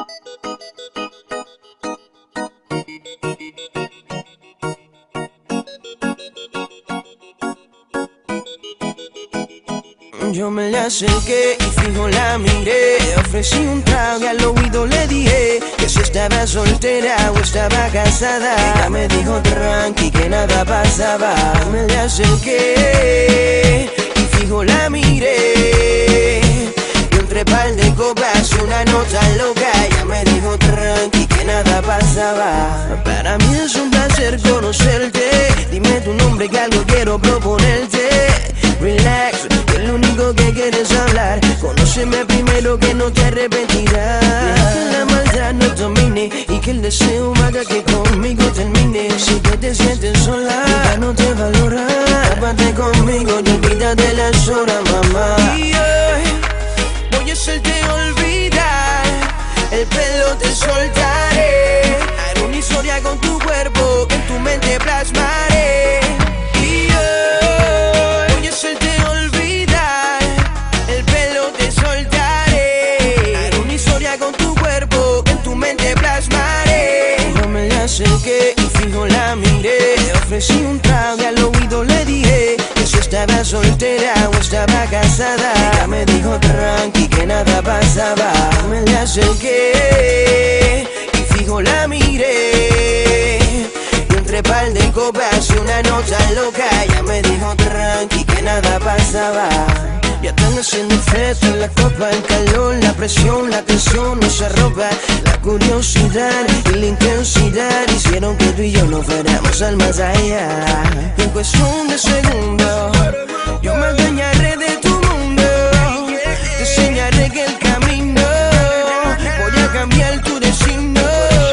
Yo me le acerqué y fijo la miré. Ofrecí un trago y al oído le dije que si estaba soltera o estaba casada. Ella me dijo tranqui que nada pasaba. Me le acerqué y fijo la miré. Y entre par de copas y una nota loca. Ella me dijo tranqui que nada pasaba. Para mí es un placer conocerte. Dime tu nombre que algo quiero proponerte. Relax, que es lo único que quieres hablar. Conóceme primero que no te arrepentirás. Deja que la maldad nos domine y que el deseo haga que conmigo termine. Si que te sientes sola, ya no te valora. Tápate conmigo y olvídate las horas, mamá. Y hoy voy a hacerte olvidar. El pelo te soltaré. Haré una historia con tu cuerpo que en tu mente plasmaré. Acerqué y fijo la miré. Ofrecí un trago y al oído le dije que si estaba soltera o estaba casada. Ella me dijo tranqui que nada pasaba. Me le acerqué y fijo la miré. Y entre par de copas y una nota loca. Ella me dijo tranqui que nada pasaba. Ya están haciendo efecto en la copa, el calor, la presión, la tensión, nuestra ropa. La curiosidad y la intensidad hicieron que tú y yo nos fuéramos al más allá. Y en cuestión de segundos, yo me adueñaré de tu mundo. Te enseñaré que el camino voy a cambiar tu destino.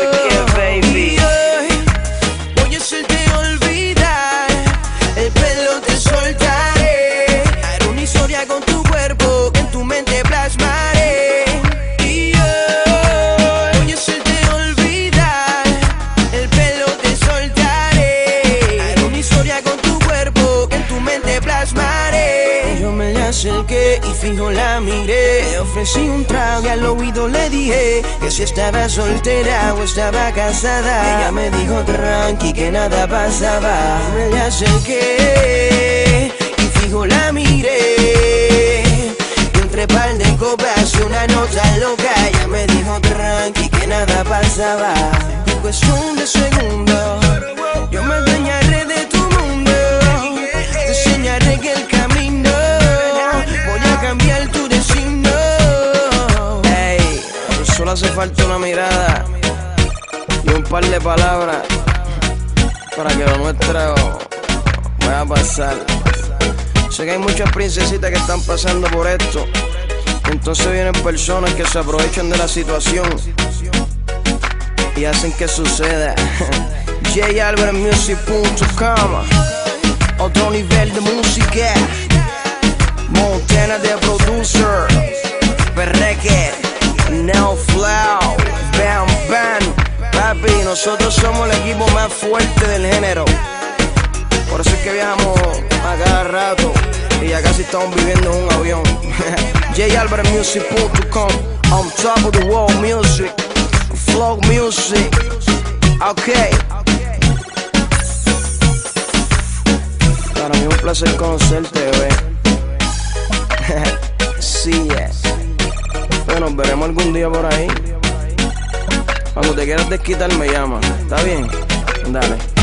Y hoy voy a hacerte olvidar. El pelo te soltaré. Haré una historia con tu cuerpo que en tu mente plasmaré. Y hoy voy a hacerte olvidar. El pelo te soltaré. Haré una historia con tu cuerpo que en tu mente plasmaré. Yo me le acerqué y fijo la miré. Ofrecí un trago y al oído le dije que si estaba soltera o estaba casada. Ella me dijo tranqui que nada pasaba. Me le acerqué y fijo la miré. Y entre par de copas y una nota loca. Ella me dijo tranqui que nada pasaba. En cuestión de segundos, yo me adueñaré de tu mundo. Te enseñaré que el camino voy a cambiar tu destino. Ey, solo hace falta una mirada y un par de palabras para que lo nuestro vaya a pasar. Sé que hay muchas princesitas que están pasando por esto. Entonces vienen personas que se aprovechan de la situación y hacen que suceda. JAlbertMusic.com. Otro nivel de música. Montana de producer. Perreque. Now Flow. Bam Bam. Papi, nosotros somos el equipo más fuerte del género. Por eso es que viajamos a cada rato y ya casi estamos viviendo en un avión. JAlbertMusic.com. On top of the world music. Flow music. Ok. Para mí es un placer conocerte, bebé. Sí, bueno, nos veremos algún día por ahí. Cuando te quieras desquitar me llama. ¿Está bien? Dale.